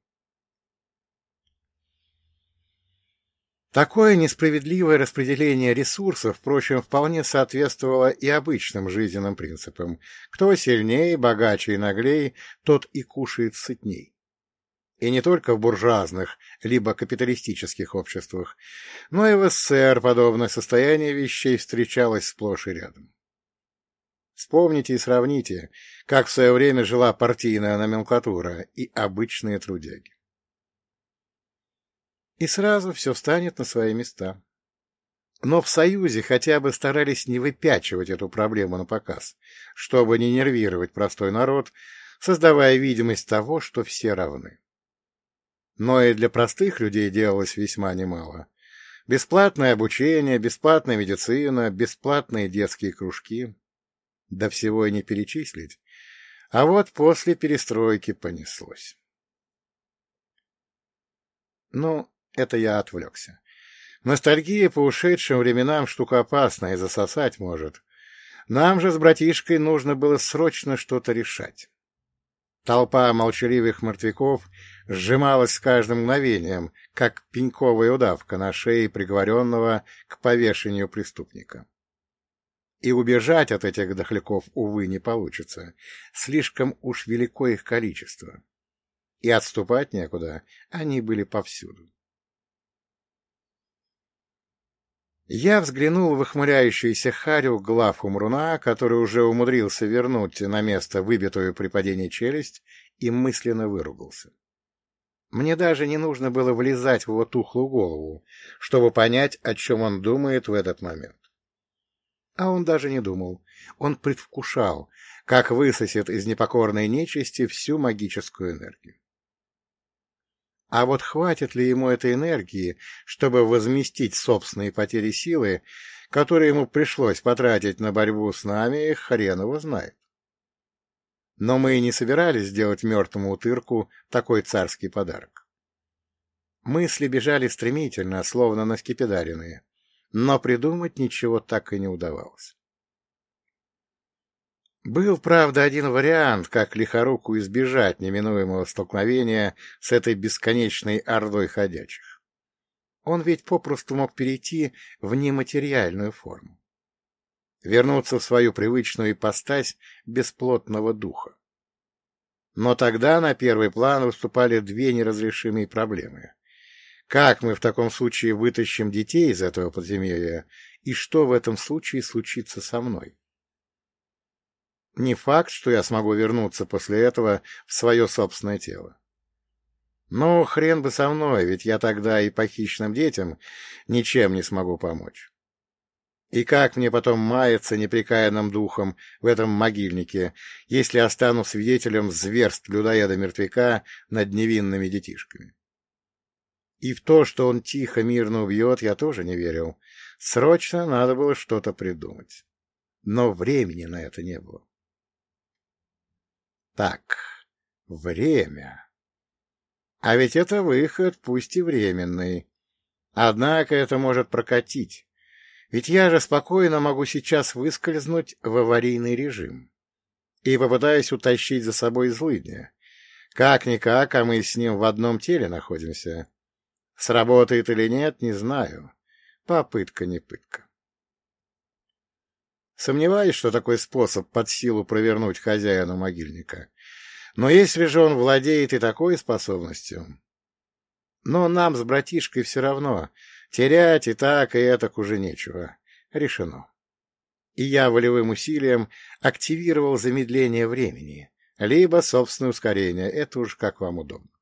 Такое несправедливое распределение ресурсов, впрочем, вполне соответствовало и обычным жизненным принципам. Кто сильнее, богаче и наглей, тот и кушает сытней. И не только в буржуазных, либо капиталистических обществах, но и в СССР подобное состояние вещей встречалось сплошь и рядом. Вспомните и сравните, как в свое время жила партийная номенклатура и обычные трудяги. И сразу все встанет на свои места. Но в Союзе хотя бы старались не выпячивать эту проблему на показ, чтобы не нервировать простой народ, создавая видимость того, что все равны. Но и для простых людей делалось весьма немало. Бесплатное обучение, бесплатная медицина, бесплатные детские кружки. Да всего и не перечислить. А вот после перестройки понеслось. Ну, это я отвлекся. Ностальгия по ушедшим временам штука опасная и засосать может. Нам же с братишкой нужно было срочно что-то решать. Толпа молчаливых мертвяков сжималась с каждым мгновением, как пеньковая удавка на шее приговоренного к повешению преступника. И убежать от этих дохляков, увы, не получится. Слишком уж велико их количество. И отступать некуда, они были повсюду. Я взглянул в охмыляющуюся харю глав умруна, который уже умудрился вернуть на место выбитую при падении челюсть, и мысленно выругался. Мне даже не нужно было влезать в его тухлую голову, чтобы понять, о чем он думает в этот момент. А он даже не думал. Он предвкушал, как высосет из непокорной нечисти всю магическую энергию. А вот хватит ли ему этой энергии, чтобы возместить собственные потери силы, которые ему пришлось потратить на борьбу с нами, хрен его знает. Но мы и не собирались делать мертвому утырку такой царский подарок. Мысли бежали стремительно, словно наскепидаренные, но придумать ничего так и не удавалось. Был, правда, один вариант, как Лихоруку избежать неминуемого столкновения с этой бесконечной ордой ходячих. Он ведь попросту мог перейти в нематериальную форму. Вернуться в свою привычную ипостась бесплотного духа. Но тогда на первый план выступали две неразрешимые проблемы. Как мы в таком случае вытащим детей из этого подземелья, и что в этом случае случится со мной? Не факт, что я смогу вернуться после этого в свое собственное тело. Ну, хрен бы со мной, ведь я тогда и похищенным детям ничем не смогу помочь. И как мне потом маяться непрекаянным духом в этом могильнике, если останусь свидетелем зверств людоеда-мертвяка над невинными детишками? И в то, что он тихо, мирно убьет, я тоже не верил. Срочно надо было что-то придумать. Но времени на это не было. Так, время. А ведь это выход, пусть и временный. Однако это может прокатить. Ведь я же спокойно могу сейчас выскользнуть в аварийный режим и попытаюсь утащить за собой злыдня. Как-никак, а мы с ним в одном теле находимся. Сработает или нет, не знаю. Попытка не пытка. Сомневаюсь, что такой способ под силу провернуть хозяину могильника. Но если же он владеет и такой способностью... Но нам с братишкой все равно. Терять и так, и этак уже нечего. Решено. И я волевым усилием активировал замедление времени, либо собственное ускорение. Это уж как вам удобно.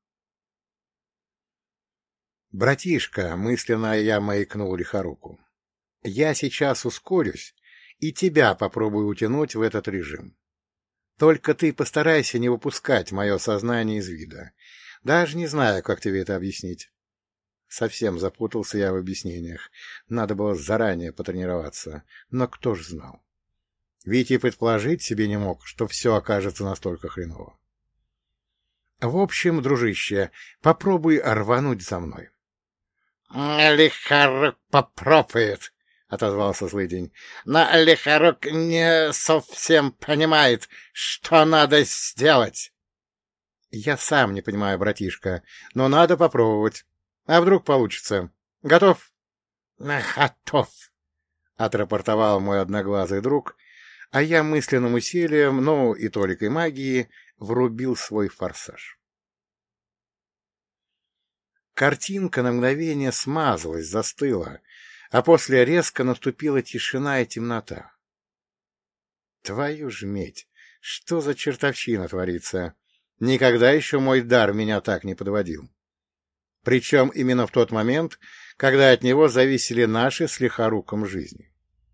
«Братишка», — мысленно я маякнул Лихоруку, — «я сейчас ускорюсь и тебя попробую утянуть в этот режим. Только ты постарайся не выпускать мое сознание из вида. Даже не знаю, как тебе это объяснить». Совсем запутался я в объяснениях. Надо было заранее потренироваться. Но кто ж знал? Ведь и предположить себе не мог, что все окажется настолько хреново. В общем, дружище, попробуй рвануть за мной. — Лихорук попробует, — отозвался злыдень. — Но Лихорук не совсем понимает, что надо сделать. — Я сам не понимаю, братишка, но надо попробовать. А вдруг получится? Готов? — Готов, — отрапортовал мой одноглазый друг, а я мысленным усилием, ну и толикой магии, врубил свой форсаж. Картинка на мгновение смазалась, застыла, а после резко наступила тишина и темнота. Твою ж медь! Что за чертовщина творится? Никогда еще мой дар меня так не подводил. Причем именно в тот момент, когда от него зависели наши с Лихоруком жизни.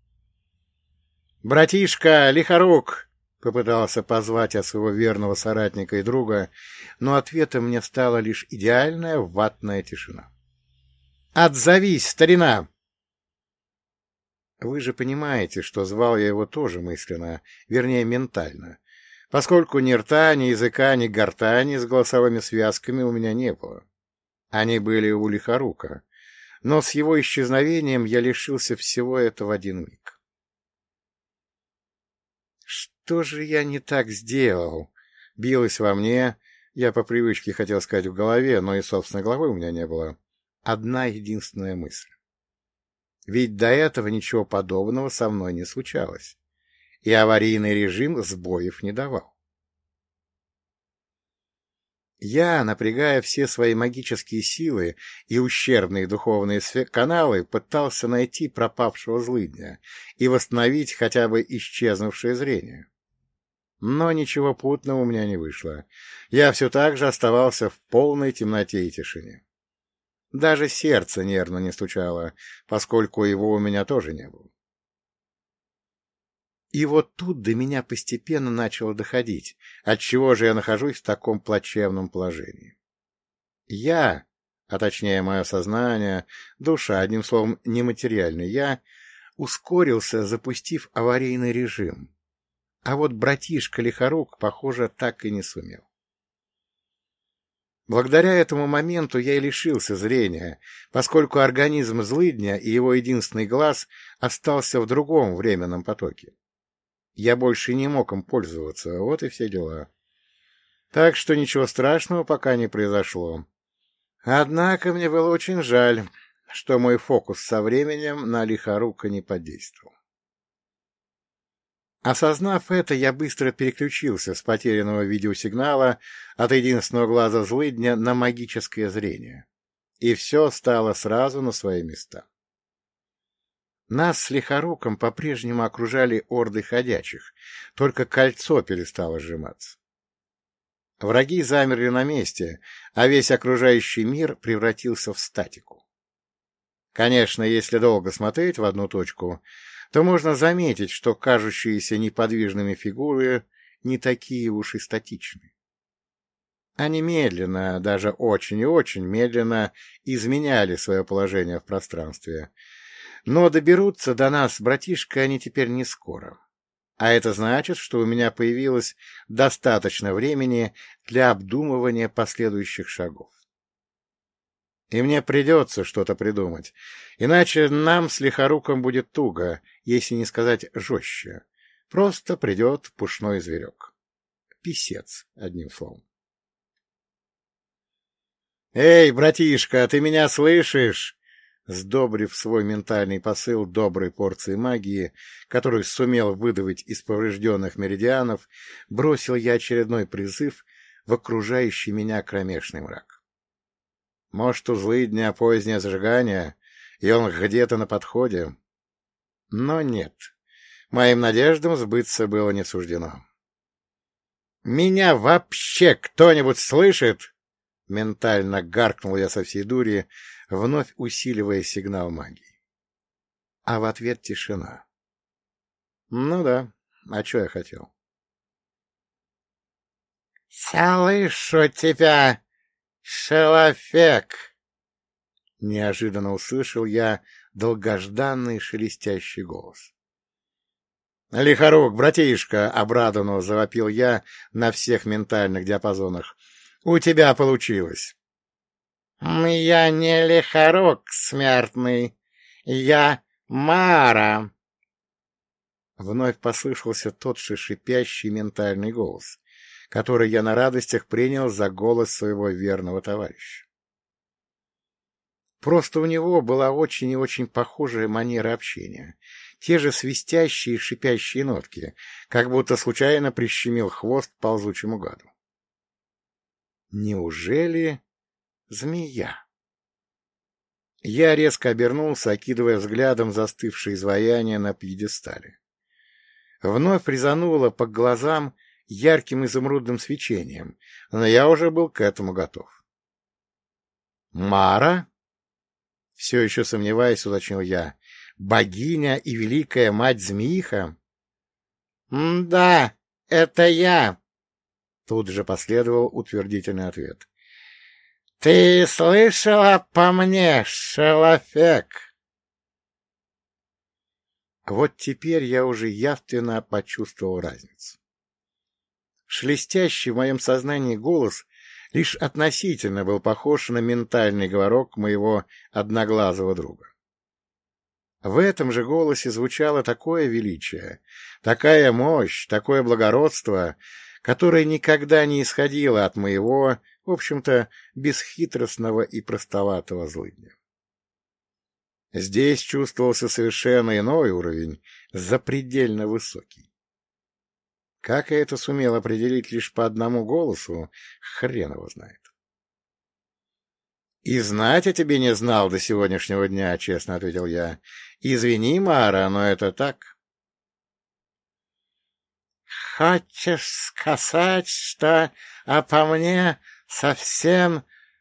«Братишка, Лихорук!» — попытался позвать я своего верного соратника и друга, но ответом мне стала лишь идеальная ватная тишина. «Отзовись, старина!» Вы же понимаете, что звал я его тоже мысленно, вернее, ментально, поскольку ни рта, ни языка, ни гортани с голосовыми связками у меня не было. Они были у Лихорука, но с его исчезновением я лишился всего этого в один миг. Что же я не так сделал? Билось во мне, я по привычке хотел сказать в голове, но и собственной головы у меня не было. Одна единственная мысль. Ведь до этого ничего подобного со мной не случалось, и аварийный режим сбоев не давал. Я, напрягая все свои магические силы и ущербные духовные каналы, пытался найти пропавшего злыдня и восстановить хотя бы исчезнувшее зрение. Но ничего путного у меня не вышло. Я все так же оставался в полной темноте и тишине. Даже сердце нервно не стучало, поскольку его у меня тоже не было. И вот тут до меня постепенно начало доходить, отчего же я нахожусь в таком плачевном положении. Я, а точнее мое сознание, душа, одним словом, нематериальный я, ускорился, запустив аварийный режим. А вот братишка Лихорук, похоже, так и не сумел. Благодаря этому моменту я и лишился зрения, поскольку организм злыдня и его единственный глаз остался в другом временном потоке. Я больше не мог им пользоваться, вот и все дела. Так что ничего страшного пока не произошло. Однако мне было очень жаль, что мой фокус со временем на Лихорука не подействовал. Осознав это, я быстро переключился с потерянного видеосигнала от единственного глаза злыдня на магическое зрение и все стало сразу на свои места. Нас с Лихоруком по-прежнему окружали орды ходячих, только кольцо перестало сжиматься. Враги замерли на месте, а весь окружающий мир превратился в статику. Конечно, если долго смотреть в одну точку, то можно заметить, что кажущиеся неподвижными фигуры не такие уж и статичны. Они медленно, даже очень и очень медленно изменяли свое положение в пространстве. Но доберутся до нас, братишка, они теперь не скоро. А это значит, что у меня появилось достаточно времени для обдумывания последующих шагов. И мне придется что-то придумать, иначе нам с Лихоруком будет туго, если не сказать жестче. Просто придет пушной зверек. Писец, одним словом. «Эй, братишка, ты меня слышишь?» Сдобрив свой ментальный посыл доброй порцией магии, которую сумел выдавить из поврежденных меридианов, бросил я очередной призыв в окружающий меня кромешный мрак. Может, у злыдня позднее зажигание, и он где-то на подходе? Но нет, моим надеждам сбыться было не суждено. «Меня вообще кто-нибудь слышит?» Ментально гаркнул я со всей дури, вновь усиливая сигнал магии. А в ответ тишина. Ну да, а что я хотел? «Слышу тебя, шалафек!» Неожиданно услышал я долгожданный шелестящий голос. «Лихорук, братишка!» — обрадованно завопил я на всех ментальных диапазонах. «У тебя получилось!» «Я не Лихорук, смертный, я Мара!» Вновь послышался тот же шипящий ментальный голос, который я на радостях принял за голос своего верного товарища. Просто у него была очень и очень похожая манера общения, те же свистящие и шипящие нотки, как будто случайно прищемил хвост ползучему гаду. Неужели змея? Я резко обернулся, окидывая взглядом застывшее изваяние на пьедестале. Вновь резануло по глазам ярким изумрудным свечением, но я уже был к этому готов. «Мара?» — все еще сомневаясь, уточнил я. «Богиня и великая мать-змеиха?» «Да, это я!» Тут же последовал утвердительный ответ. «Ты слышала по мне, шалафек?» Вот теперь я уже явственно почувствовал разницу. Шелестящий в моем сознании голос лишь относительно был похож на ментальный говорок моего одноглазого друга. В этом же голосе звучало такое величие, такая мощь, такое благородство, которое никогда не исходило от моего, в общем-то, бесхитростного и простоватого злыдня. Здесь чувствовался совершенно иной уровень, запредельно высокий. Как я это сумел определить лишь по одному голосу, хрен его знает. «И знать о тебе не знал до сегодняшнего дня», — честно ответил я. «Извини, Мара, но это так». «Хочешь сказать, что обо мне совсем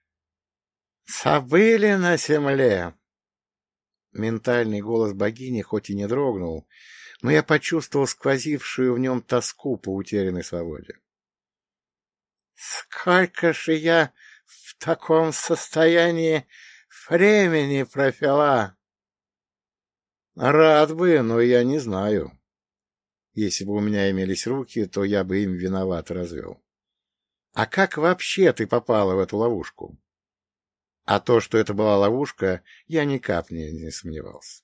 забыли на земле?» Ментальный голос богини хоть и не дрогнул, но я почувствовал сквозившую в нем тоску по утерянной свободе. «Сколько же я в таком состоянии времени провела?» «Рад бы, но я не знаю. Если бы у меня имелись руки, то я бы им виноват развел. А как вообще ты попала в эту ловушку?» А то, что это была ловушка, я ни капли не сомневался.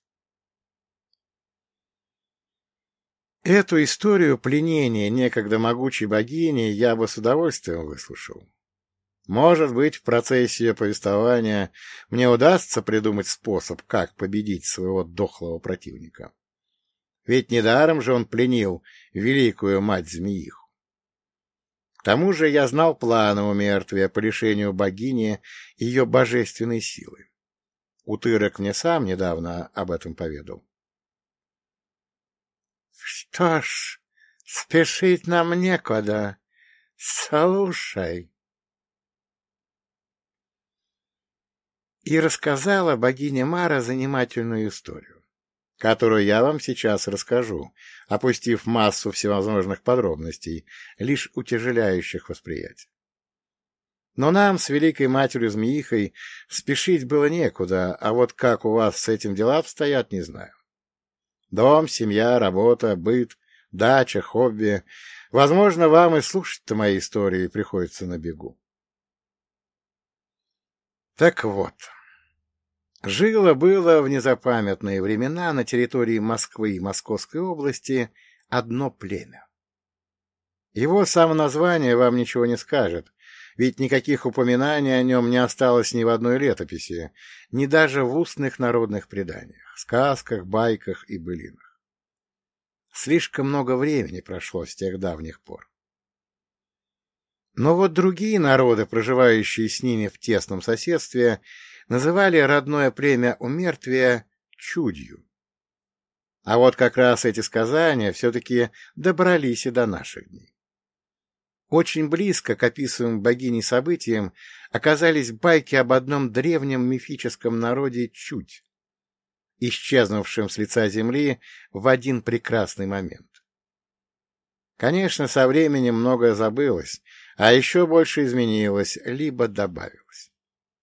Эту историю пленения некогда могучей богини я бы с удовольствием выслушал. Может быть, в процессе ее повествования мне удастся придумать способ, как победить своего дохлого противника. Ведь недаром же он пленил великую мать-змеиху. К тому же я знал планы у мертвия по лишению богини ее божественной силы. Утырок мне сам недавно об этом поведал. — Что ж, спешить нам некуда. Слушай. И рассказала богиня Мара занимательную историю, которую я вам сейчас расскажу, опустив массу всевозможных подробностей, лишь утяжеляющих восприятие. Но нам с великой матерью-змеихой спешить было некуда, а вот как у вас с этим дела обстоят, не знаю. Дом, семья, работа, быт, дача, хобби. Возможно, вам и слушать-то мои истории приходится на бегу. Так вот, жило-было в незапамятные времена на территории Москвы и Московской области одно племя. Его само название вам ничего не скажет, ведь никаких упоминаний о нем не осталось ни в одной летописи, ни даже в устных народных преданиях, сказках, байках и былинах. Слишком много времени прошло с тех давних пор. Но вот другие народы, проживающие с ними в тесном соседстве, называли родное племя у мертвия чудью. А вот как раз эти сказания все-таки добрались и до наших дней. Очень близко к описываемым богиней событиям оказались байки об одном древнем мифическом народе Чудь, исчезнувшем с лица земли в один прекрасный момент. Конечно, со временем многое забылось, а еще больше изменилось, либо добавилось.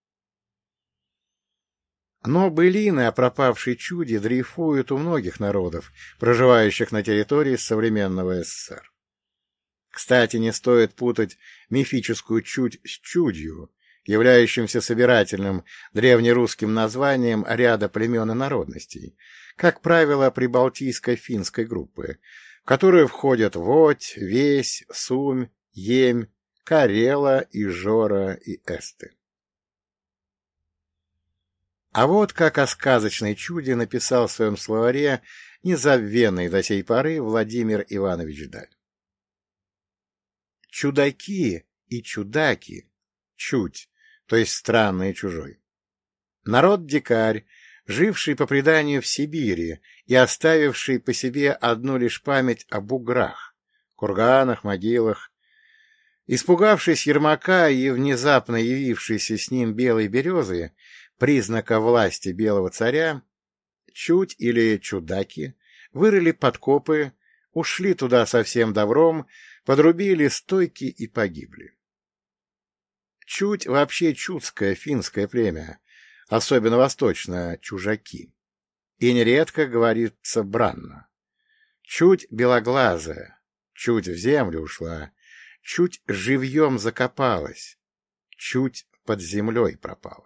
Но былины о пропавшей чуде дрейфуют у многих народов, проживающих на территории современного СССР. Кстати, не стоит путать мифическую чудь с чудью, являющимся собирательным древнерусским названием ряда племен и народностей, как правило, прибалтийской финской группы, в которую входят Водь, Весь, Сумь, Емь, Карела, Ижора и Эсты. А вот как о сказочной чуде написал в своем словаре незабвенный до сей поры Владимир Иванович Даль. Чудаки и чудаки, чудь, то есть странный и чужой. Народ-дикарь, живший по преданию в Сибири и оставивший по себе одну лишь память о буграх, курганах, могилах. Испугавшись Ермака и внезапно явившейся с ним белой березы, признака власти белого царя, чудь или чудаки вырыли подкопы, ушли туда со всем добром, подрубили стойки и погибли. Чудь вообще чудское финское племя, особенно восточное, чужаки. И нередко говорится бранно. Чуть белоглазая, чуть в землю ушла, чуть живьем закопалась, чуть под землей пропала.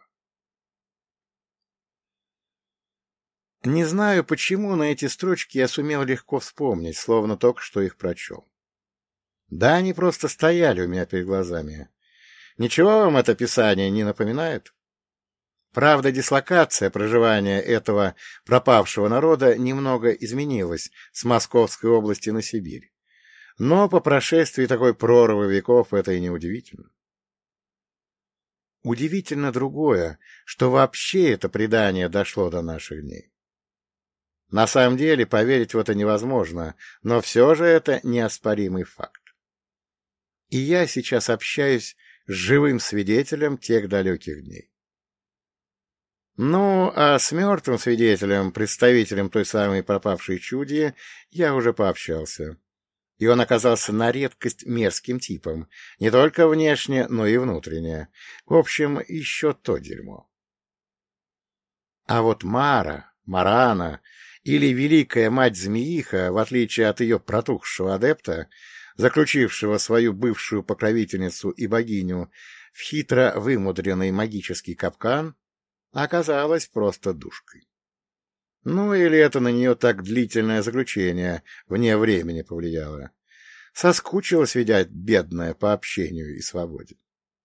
Не знаю, почему, но эти строчки я сумел легко вспомнить, словно только что их прочел. Да, они просто стояли у меня перед глазами. Ничего вам это писание не напоминает? Правда, дислокация проживания этого пропавшего народа немного изменилась с Московской области на Сибирь. Но по прошествии такой прорвы веков это и не удивительно. Удивительно другое, что вообще это предание дошло до наших дней. На самом деле поверить в это невозможно, но все же это неоспоримый факт. И я сейчас общаюсь с живым свидетелем тех далеких дней. Ну, а с мертвым свидетелем, представителем той самой пропавшей чуди, я уже пообщался. И он оказался на редкость мерзким типом, не только внешне, но и внутренне. В общем, еще то дерьмо. А вот Мара, Марана или Великая Мать-Змеиха, в отличие от ее протухшего адепта, заключившего свою бывшую покровительницу и богиню в хитро вымудренный магический капкан, оказалась просто душкой. Ну, или это на нее так длительное заключение вне времени повлияло. Соскучилась, видать, бедная по общению и свободе.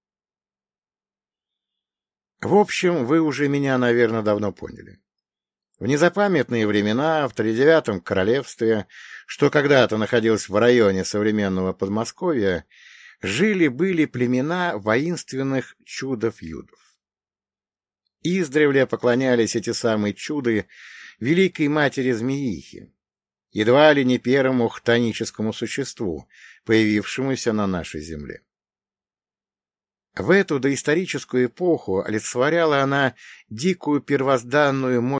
В общем, вы уже меня, наверное, давно поняли. В незапамятные времена, в тридевятом королевстве, что когда-то находилось в районе современного Подмосковья, жили-были племена воинственных чудов-юдов. Издревле поклонялись эти самые чуды великой матери-змеихе, едва ли не первому хтоническому существу, появившемуся на нашей земле. В эту доисторическую эпоху олицетворяла она дикую первозданную мощь